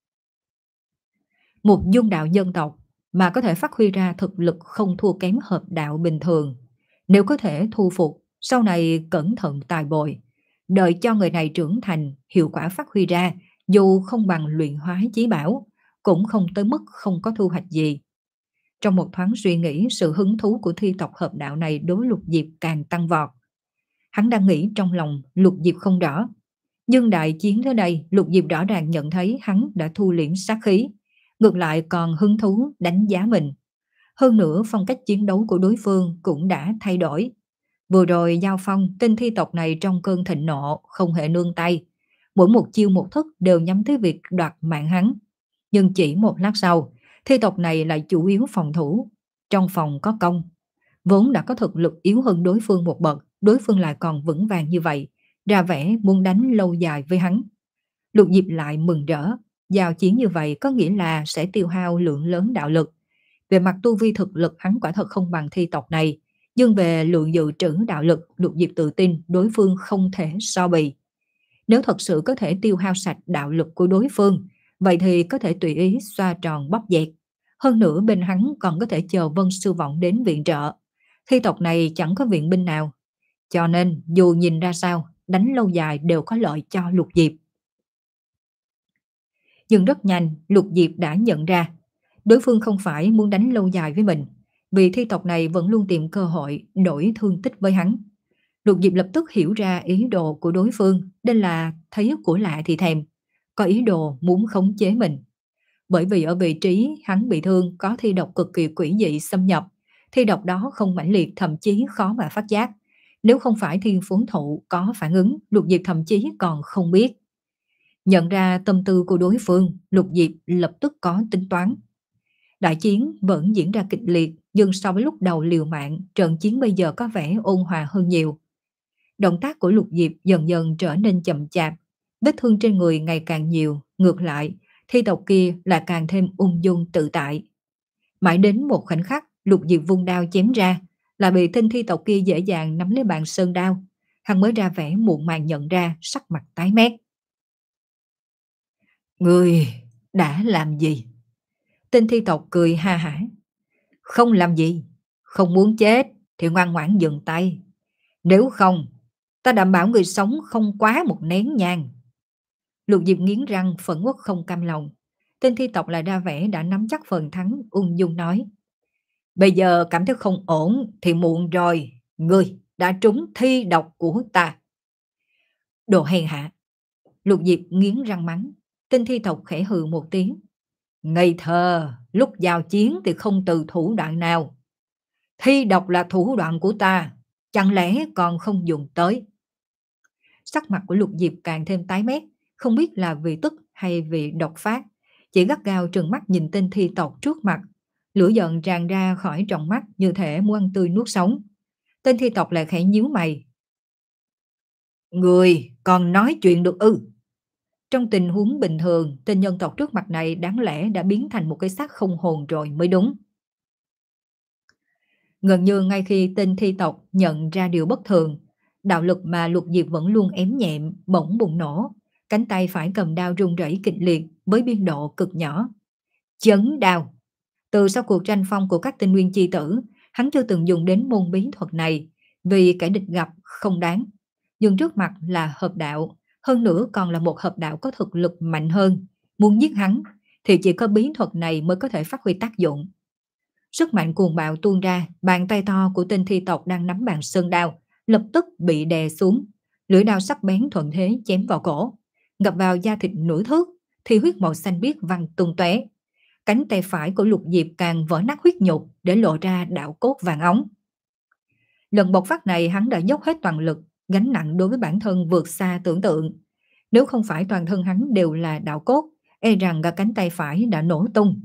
Một dung đạo dân tộc mà có thể phát huy ra thực lực không thua kém hợp đạo bình thường. Nếu có thể thu phục, sau này cẩn thận tài bồi, đợi cho người này trưởng thành, hiệu quả phát huy ra, dù không bằng luyện hóa chí bảo, cũng không tới mức không có thu hoạch gì. Trong một thoáng suy nghĩ, sự hứng thú của thi tộc hợp đạo này đối Lục Diệp càng tăng vọt. Hắn đang nghĩ trong lòng, Lục Diệp không rõ. Nhưng đại chiến tới đây, Lục Diệp rõ ràng nhận thấy hắn đã thu liễm sát khí, ngược lại còn hứng thú đánh giá mình. Hơn nữa phong cách chiến đấu của đối phương cũng đã thay đổi. Vừa rồi giao phong, tên thi tộc này trong cơn thịnh nộ, không hề nương tay. Mỗi một chiêu một thức đều nhắm tới việc đoạt mạng hắn. Nhưng chỉ một lát sau, thi tộc này lại chủ yếu phòng thủ. Trong phòng có công. Vốn đã có thực lực yếu hơn đối phương một bậc, đối phương lại còn vững vàng như vậy, ra vẻ muốn đánh lâu dài với hắn. Lục Diệp lại mừng rỡ. Giao chiến như vậy có nghĩa là sẽ tiêu hao lượng lớn đạo lực. Về mặt tu vi thực lực hắn quả thật không bằng thi tộc này, nhưng về lượng dự trữ đạo lực, Lục Diệp tự tin đối phương không thể so bì. Nếu thật sự có thể tiêu hao sạch đạo lực của đối phương, vậy thì có thể tùy ý xoa tròn bóp dẹt. Hơn nữa bên hắn còn có thể chờ Vân Sư Vọng đến viện trợ. Thi tộc này chẳng có viện binh nào. Cho nên dù nhìn ra sao, đánh lâu dài đều có lợi cho Lục Diệp. Nhưng rất nhanh, Lục Diệp đã nhận ra, đối phương không phải muốn đánh lâu dài với mình, vì thi tộc này vẫn luôn tìm cơ hội đổi thương tích với hắn. Lục Diệp lập tức hiểu ra ý đồ của đối phương, đây là thấy của lạ thì thèm, có ý đồ muốn khống chế mình. Bởi vì ở vị trí hắn bị thương có thi độc cực kỳ quỷ dị xâm nhập, thi độc đó không mãnh liệt thậm chí khó mà phát giác. Nếu không phải thiên phú thụ có phản ứng, Lục Diệp thậm chí còn không biết. Nhận ra tâm tư của đối phương, Lục Diệp lập tức có tính toán. Đại chiến vẫn diễn ra kịch liệt, nhưng so với lúc đầu liều mạng, trận chiến bây giờ có vẻ ôn hòa hơn nhiều. Động tác của Lục Diệp dần dần trở nên chậm chạp, vết thương trên người ngày càng nhiều, ngược lại, thi tộc kia là càng thêm ung dung tự tại. Mãi đến một khoảnh khắc, Lục Diệp vung đao chém ra, là bị tên thi tộc kia dễ dàng nắm lấy bàn sơn đao. Hắn mới ra vẻ muộn màng nhận ra, sắc mặt tái mét. Người đã làm gì? Tên thi tộc cười ha hả. Không làm gì, không muốn chết thì ngoan ngoãn dừng tay. Nếu không, ta đảm bảo người sống không quá một nén nhang. Lục Diệp nghiến răng phẫn uất không cam lòng. Tên thi tộc lại ra vẻ đã nắm chắc phần thắng, ung dung nói. Bây giờ cảm thấy không ổn thì muộn rồi, ngươi đã trúng thi độc của ta. Đồ hèn hạ. Lục Diệp nghiến răng mắng. Tên thi tộc khẽ hừ một tiếng. Ngây thơ, lúc giao chiến thì không từ thủ đoạn nào. Thi độc là thủ đoạn của ta, chẳng lẽ còn không dùng tới. Sắc mặt của Lục Diệp càng thêm tái mét, không biết là vì tức hay vì độc phát. Chỉ gắt gao trừng mắt nhìn tên thi tộc trước mặt. Lửa giận tràn ra khỏi tròng mắt như thể muốn ăn tươi nuốt sống. Tên thi tộc lại khẽ nhíu mày. Người còn nói chuyện được ư? Trong tình huống bình thường, tên nhân tộc trước mặt này đáng lẽ đã biến thành một cái xác không hồn rồi mới đúng. Gần như ngay khi tên thi tộc nhận ra điều bất thường, Đạo lực mà Lục Diệp vẫn luôn ém nhẹm bỗng bùng nổ, cánh tay phải cầm đao run rẩy kịch liệt với biên độ cực nhỏ. Chấn đao. Từ sau cuộc tranh phong của các tinh nguyên chi tử, hắn chưa từng dùng đến môn bí thuật này, vì kẻ địch gặp không đáng. Nhưng trước mặt là hợp đạo, hơn nữa còn là một hợp đạo có thực lực mạnh hơn. Muốn giết hắn, thì chỉ có bí thuật này mới có thể phát huy tác dụng. Sức mạnh cuồng bạo tuôn ra, bàn tay to của tên thi tộc đang nắm bàn sơn đao, lập tức bị đè xuống. Lưỡi đao sắc bén thuận thế chém vào cổ, ngập vào da thịt nửa thước, thì huyết màu xanh biếc văng tung tóe. Cánh tay phải của Lục Diệp càng vỡ nát huyết nhục để lộ ra đạo cốt vàng óng. Lần bộc phát này hắn đã dốc hết toàn lực, gánh nặng đối với bản thân vượt xa tưởng tượng. Nếu không phải toàn thân hắn đều là đạo cốt, e rằng cả cánh tay phải đã nổ tung.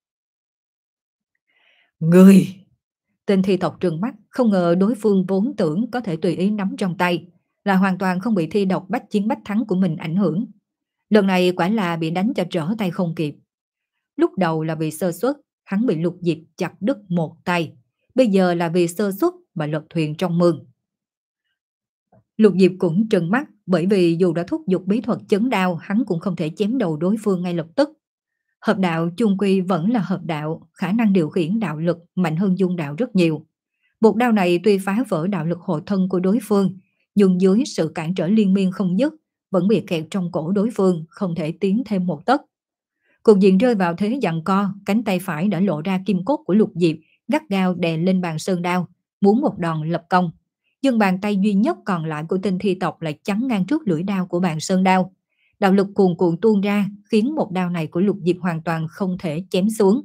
Người! Tên thi tộc trừng mắt, không ngờ đối phương vốn tưởng có thể tùy ý nắm trong tay, là hoàn toàn không bị thi độc bách chiến bách thắng của mình ảnh hưởng. Lần này quả là bị đánh cho trở tay không kịp. Lúc đầu là vì sơ suất, hắn bị Lục Diệp chặt đứt một tay. Bây giờ là vì sơ suất mà lật thuyền trong mương. Lục Diệp cũng trừng mắt, bởi vì dù đã thúc giục bí thuật chấn đao, hắn cũng không thể chém đầu đối phương ngay lập tức. Hợp đạo chung quy vẫn là hợp đạo, khả năng điều khiển đạo lực mạnh hơn dung đạo rất nhiều. Một đao này tuy phá vỡ đạo lực hộ thân của đối phương, nhưng dưới sự cản trở liên miên không dứt, vẫn bị kẹt trong cổ đối phương, không thể tiến thêm một tấc. Cục diện rơi vào thế giằng co, cánh tay phải đã lộ ra kim cốt của Lục Diệp, gắt gao đè lên bàn sơn đao, muốn một đòn lập công. Nhưng bàn tay duy nhất còn lại của tên thi tộc lại chắn ngang trước lưỡi đao của bàn sơn đao. Đạo lực cuồn cuộn tuôn ra, khiến một đao này của Lục Diệp hoàn toàn không thể chém xuống.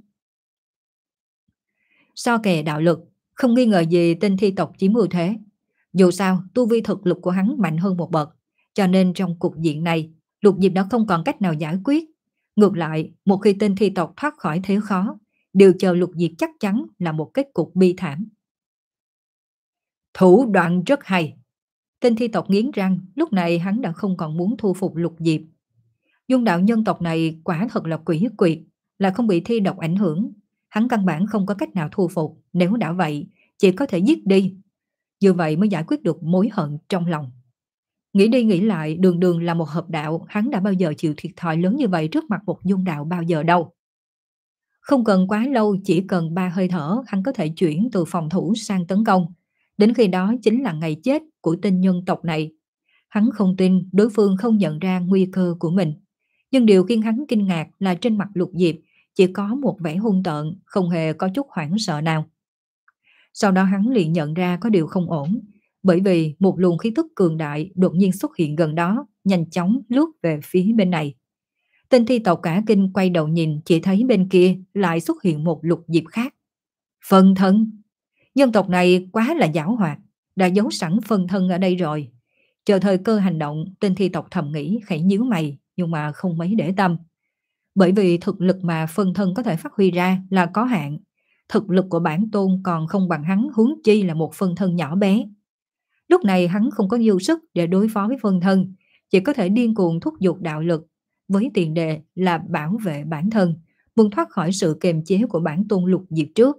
So kè đạo lực, không nghi ngờ gì tên thi tộc chiếm ưu thế. Dù sao, tu vi thực lực của hắn mạnh hơn một bậc, cho nên trong cục diện này, Lục Diệp đã không còn cách nào giải quyết. Ngược lại, một khi tên thi tộc thoát khỏi thế khó, điều chờ Lục Diệp chắc chắn là một kết cục bi thảm. Thủ đoạn rất hay. Tên thi tộc nghiến răng, lúc này hắn đã không còn muốn thu phục Lục Diệp. Dung đạo nhân tộc này quả thật là quỷ quyệt, là không bị thi độc ảnh hưởng. Hắn căn bản không có cách nào thu phục, nếu đã vậy, chỉ có thể giết đi. Như vậy mới giải quyết được mối hận trong lòng. Nghĩ đi nghĩ lại, đường đường là một hợp đạo, hắn đã bao giờ chịu thiệt thòi lớn như vậy trước mặt một dung đạo bao giờ đâu. Không cần quá lâu, chỉ cần ba hơi thở, hắn có thể chuyển từ phòng thủ sang tấn công. Đến khi đó chính là ngày chết của tên nhân tộc này. Hắn không tin đối phương không nhận ra nguy cơ của mình. Nhưng điều khiến hắn kinh ngạc là trên mặt Lục Diệp chỉ có một vẻ hung tợn, không hề có chút hoảng sợ nào. Sau đó hắn liền nhận ra có điều không ổn, bởi vì một luồng khí tức cường đại đột nhiên xuất hiện gần đó, nhanh chóng lướt về phía bên này. Tên thi tộc cả kinh quay đầu nhìn, chỉ thấy bên kia lại xuất hiện một Lục Diệp khác. Phân thân! Nhân tộc này quá là giảo hoạt, đã giấu sẵn phân thân ở đây rồi. Chờ thời cơ hành động, tên thi tộc thầm nghĩ, khẽ nhíu mày, nhưng mà không mấy để tâm. Bởi vì thực lực mà phân thân có thể phát huy ra là có hạn. Thực lực của bản tôn còn không bằng hắn, huống chi là một phân thân nhỏ bé. Lúc này hắn không có dư sức để đối phó với phân thân, chỉ có thể điên cuồng thúc giục đạo lực, với tiền đề là bảo vệ bản thân, muốn thoát khỏi sự kềm chế của bản tôn Lục Diệp trước.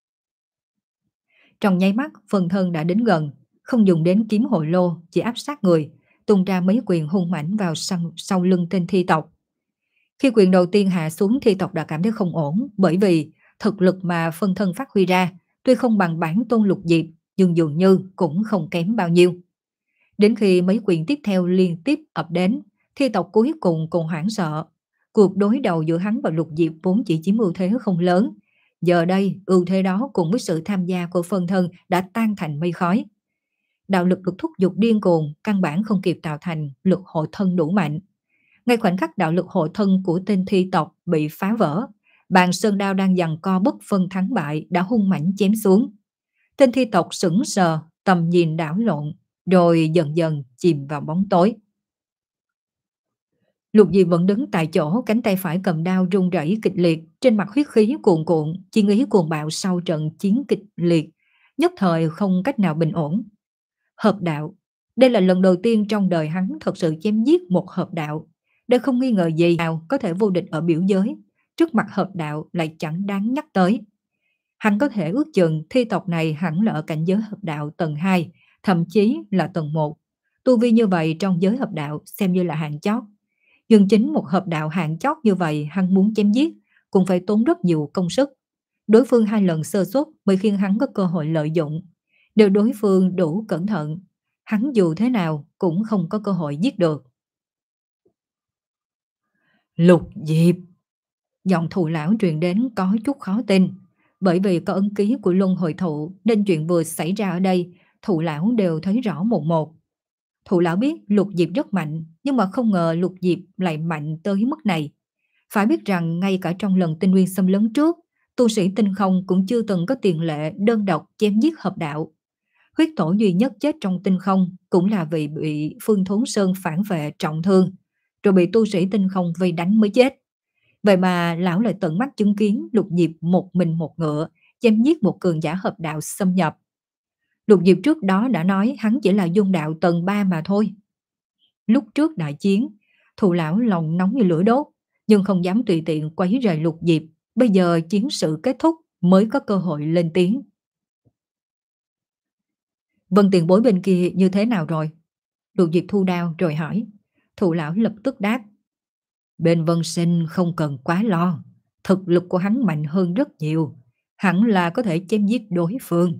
Trong nháy mắt, phân thân đã đến gần, không dùng đến kiếm hội lô, chỉ áp sát người, tung ra mấy quyền hung mãnh vào sau, sau lưng tên thi tộc. Khi quyền đầu tiên hạ xuống, thi tộc đã cảm thấy không ổn, bởi vì thực lực mà phân thân phát huy ra tuy không bằng bản tôn Lục Diệp, nhưng dường như cũng không kém bao nhiêu. Đến khi mấy quyền tiếp theo liên tiếp ập đến, thi tộc cuối cùng cùng hoảng sợ. Cuộc đối đầu giữa hắn và Lục Diệp vốn chỉ chiếm ưu thế không lớn. Giờ đây, ưu thế đó cùng với sự tham gia của phân thân đã tan thành mây khói. Đạo lực được thúc giục điên cuồng, căn bản không kịp tạo thành lực hộ thân đủ mạnh. Ngay khoảnh khắc đạo lực hộ thân của tên thi tộc bị phá vỡ, bàn sơn đao đang giằng co bất phân thắng bại đã hung mãnh chém xuống. Tên thi tộc sững sờ, tầm nhìn đảo lộn, rồi dần dần chìm vào bóng tối. Lục Diệp vẫn đứng tại chỗ, cánh tay phải cầm đao run rẩy kịch liệt, trên mặt huyết khí cuồn cuộn, chiến ý cuồng bạo sau trận chiến kịch liệt, nhất thời không cách nào bình ổn. Hợp đạo, đây là lần đầu tiên trong đời hắn thật sự chém giết một hợp đạo. Đây không nghi ngờ gì nào có thể vô địch ở biểu giới, trước mặt hợp đạo lại chẳng đáng nhắc tới. Hắn có thể ước chừng thi tộc này hẳn là ở cảnh giới hợp đạo tầng hai, thậm chí là tầng một. Tu vi như vậy trong giới hợp đạo xem như là hạng chót. Nhưng chính một hợp đạo hạng chót như vậy hắn muốn chém giết cũng phải tốn rất nhiều công sức. Đối phương hai lần sơ suất mới khiến hắn có cơ hội lợi dụng. Nếu đối phương đủ cẩn thận, hắn dù thế nào cũng không có cơ hội giết được. Lục Diệp! Giọng thù lão truyền đến có chút khó tin. Bởi vì có ấn ký của luân hồi thụ nên chuyện vừa xảy ra ở đây thụ lão đều thấy rõ một một. Thụ lão biết Lục Diệp rất mạnh, nhưng mà không ngờ Lục Diệp lại mạnh tới mức này. Phải biết rằng ngay cả trong lần tinh nguyên xâm lấn trước, tu sĩ tinh không cũng chưa từng có tiền lệ đơn độc chém giết hợp đạo. Huyết tổ duy nhất chết trong tinh không cũng là vì bị Phương Thốn Sơn phản vệ trọng thương, rồi bị tu sĩ tinh không vây đánh mới chết. Vậy mà lão lại tận mắt chứng kiến Lục Diệp một mình một ngựa chém giết một cường giả hợp đạo xâm nhập. Lục Diệp trước đó đã nói hắn chỉ là dung đạo tầng ba mà thôi. Lúc trước đại chiến, thù lão lòng nóng như lửa đốt, nhưng không dám tùy tiện quấy rầy Lục Diệp. Bây giờ chiến sự kết thúc mới có cơ hội lên tiếng. Vân tiền bối bên kia như thế nào rồi? Lục Diệp thu đao rồi hỏi. Thù lão lập tức đáp. Bên Vân Sinh không cần quá lo. Thực lực của hắn mạnh hơn rất nhiều. Hẳn là có thể chém giết đối phương.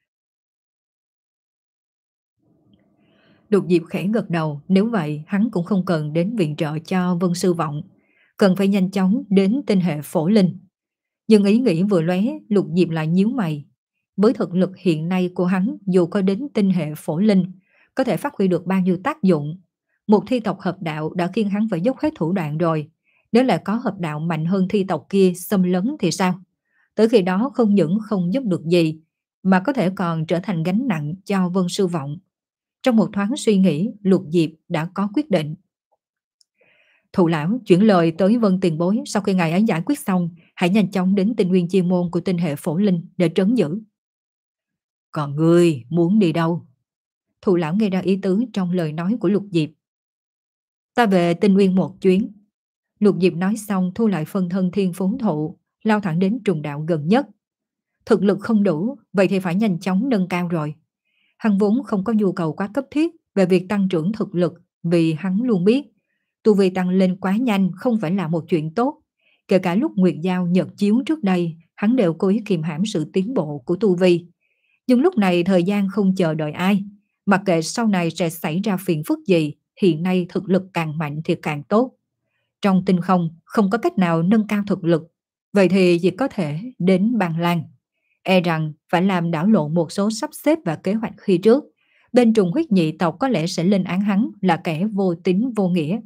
Lục Diệp khẽ gật đầu, nếu vậy hắn cũng không cần đến viện trợ cho Vân Sư Vọng, cần phải nhanh chóng đến tinh hệ Phổ Linh. Nhưng ý nghĩ vừa lóe, Lục Diệp lại nhíu mày. Với thực lực hiện nay của hắn, dù có đến tinh hệ Phổ Linh, có thể phát huy được bao nhiêu tác dụng. Một thi tộc hợp đạo đã khiến hắn phải dốc hết thủ đoạn rồi. Nếu lại có hợp đạo mạnh hơn thi tộc kia xâm lấn thì sao? Tới khi đó không những không giúp được gì, mà có thể còn trở thành gánh nặng cho Vân Sư Vọng. Trong một thoáng suy nghĩ, Lục Diệp đã có quyết định. Thụ lão chuyển lời tới Vân tiền bối, sau khi ngài ấy giải quyết xong, hãy nhanh chóng đến tinh nguyên chi môn của tinh hệ Phổ Linh để trấn giữ. Còn ngươi muốn đi đâu? Thụ lão nghe ra ý tứ trong lời nói của Lục Diệp. Ta về tinh nguyên một chuyến. Lục Diệp nói xong thu lại phân thân thiên phú thụ, lao thẳng đến trùng đạo gần nhất. Thực lực không đủ, vậy thì phải nhanh chóng nâng cao rồi. Hắn vốn không có nhu cầu quá cấp thiết về việc tăng trưởng thực lực, vì hắn luôn biết tu vi tăng lên quá nhanh không phải là một chuyện tốt. Kể cả lúc Nguyệt Giao nhật chiếu trước đây, hắn đều cố ý kiềm hãm sự tiến bộ của tu vi. Nhưng lúc này thời gian không chờ đợi ai, mặc kệ sau này sẽ xảy ra phiền phức gì, hiện nay thực lực càng mạnh thì càng tốt. Trong tinh không không có cách nào nâng cao thực lực, vậy thì chỉ có thể đến Bàn Lan. E rằng phải làm đảo lộn một số sắp xếp và kế hoạch khi trước. Bên trùng huyết nhị tộc có lẽ sẽ lên án hắn là kẻ vô tín vô nghĩa.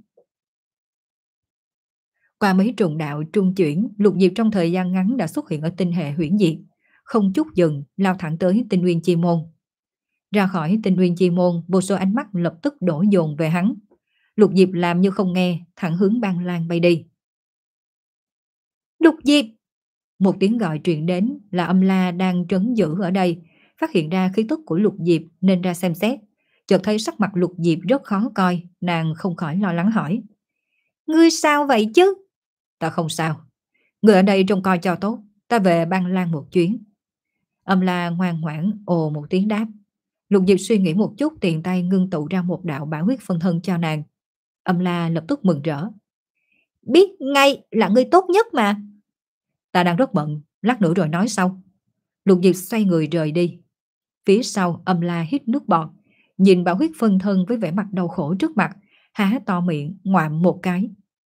Qua mấy trùng đạo trung chuyển, Lục Diệp trong thời gian ngắn đã xuất hiện ở tinh hệ huyễn diệt, không chút dừng lao thẳng tới tinh nguyên chi môn. Ra khỏi tinh nguyên chi môn, vô số ánh mắt lập tức đổ dồn về hắn. Lục Diệp làm như không nghe, thẳng hướng Ban Lan bay đi. Lục Diệp! Một tiếng gọi truyền đến là Âm La đang trấn giữ ở đây, phát hiện ra khí tức của Lục Diệp nên ra xem xét. Chợt thấy sắc mặt Lục Diệp rất khó coi, nàng không khỏi lo lắng hỏi. Ngươi sao vậy chứ? Ta không sao. Người ở đây trông coi cho tốt, ta về Ban Lan một chuyến. Âm La ngoan ngoãn ồ một tiếng đáp. Lục Diệp suy nghĩ một chút, tiện tay ngưng tụ ra một đạo bảo huyết phân thân cho nàng. Âm La lập tức mừng rỡ. Biết ngay là ngươi tốt nhất mà. Ta đang rất bận, lát nữa rồi nói sau. Lục Diệp xoay người rời đi. Phía sau Âm La hít nước bọt, nhìn bảo huyết phân thân với vẻ mặt đau khổ trước mặt, há to miệng ngoạm một cái.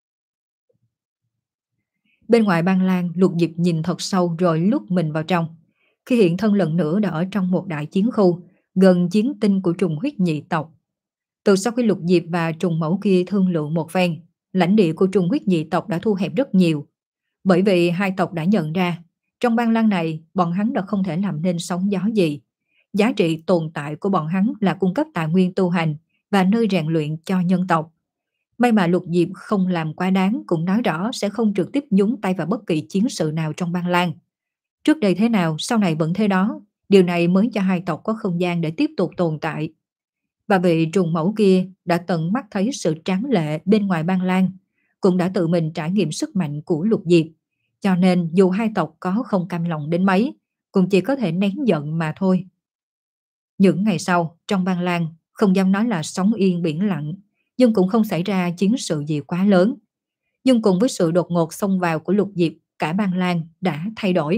Bên ngoài Ban Lan, Lục Diệp nhìn thật sâu rồi lúc mình vào trong. Khi hiện thân lần nữa đã ở trong một đại chiến khu, gần chiến tinh của trùng huyết nhị tộc. Từ sau khi Lục Diệp và trùng mẫu kia thương lượng một phen, lãnh địa của trùng huyết nhị tộc đã thu hẹp rất nhiều. Bởi vì hai tộc đã nhận ra, trong Ban Lan này, bọn hắn đã không thể làm nên sóng gió gì. Giá trị tồn tại của bọn hắn là cung cấp tài nguyên tu hành và nơi rèn luyện cho nhân tộc. May mà Lục Diệp không làm quá đáng, cũng nói rõ sẽ không trực tiếp nhúng tay vào bất kỳ chiến sự nào trong Ban Lan. Trước đây thế nào, sau này vẫn thế đó, điều này mới cho hai tộc có không gian để tiếp tục tồn tại. Và vị trùng mẫu kia đã tận mắt thấy sự tráng lệ bên ngoài Ban Lan, cũng đã tự mình trải nghiệm sức mạnh của Lục Diệp. Cho nên dù hai tộc có không cam lòng đến mấy, cũng chỉ có thể nén giận mà thôi. Những ngày sau, trong Ban Lang, không dám nói là sóng yên biển lặng, nhưng cũng không xảy ra chiến sự gì quá lớn. Nhưng cùng với sự đột ngột xông vào của Lục Diệp, cả Ban Lang đã thay đổi.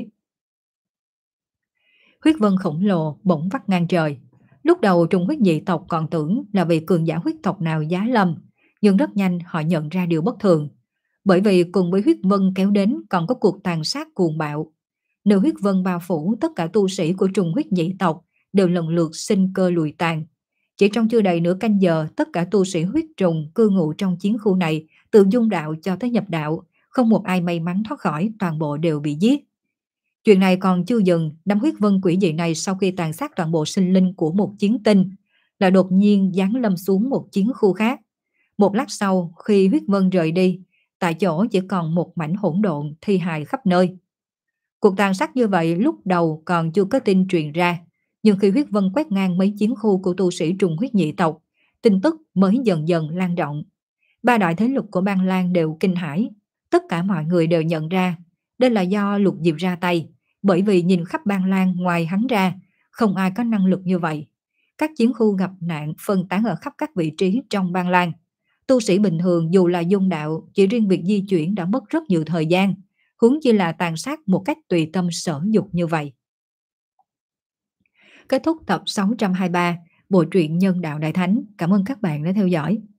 Huyết vân khổng lồ bỗng vắt ngang trời. Lúc đầu trùng huyết dị tộc còn tưởng là vì cường giả huyết tộc nào giá lâm, nhưng rất nhanh họ nhận ra điều bất thường. Bởi vì cùng với huyết vân kéo đến còn có cuộc tàn sát cuồng bạo. Nếu huyết vân bao phủ, tất cả tu sĩ của trùng huyết dị tộc đều lần lượt sinh cơ lùi tàn. Chỉ trong chưa đầy nửa canh giờ, tất cả tu sĩ huyết trùng cư ngụ trong chiến khu này, từ dung đạo cho tới nhập đạo, không một ai may mắn thoát khỏi, toàn bộ đều bị giết. Chuyện này còn chưa dừng, đám huyết vân quỷ dị này sau khi tàn sát toàn bộ sinh linh của một chiến tinh, là đột nhiên giáng lâm xuống một chiến khu khác. Một lát sau, khi huyết vân rời đi, tại chỗ chỉ còn một mảnh hỗn độn, thi hài khắp nơi. Cuộc tàn sát như vậy lúc đầu còn chưa có tin truyền ra, nhưng khi huyết vân quét ngang mấy chiến khu của tu sĩ trùng huyết nhị tộc, tin tức mới dần dần lan rộng. Ba đại thế lực của Ban Lang đều kinh hãi, tất cả mọi người đều nhận ra đây là do Lục Diệp ra tay, bởi vì nhìn khắp Ban Lang ngoài hắn ra, không ai có năng lực như vậy. Các chiến khu gặp nạn phân tán ở khắp các vị trí trong Ban Lang. Tu sĩ bình thường dù là dung đạo, chỉ riêng việc di chuyển đã mất rất nhiều thời gian, huống chi là tàn sát một cách tùy tâm sở dục như vậy. Kết thúc tập sáu trăm hai mươi ba, bộ truyện Nhân đạo Đại Thánh. Cảm ơn các bạn đã theo dõi.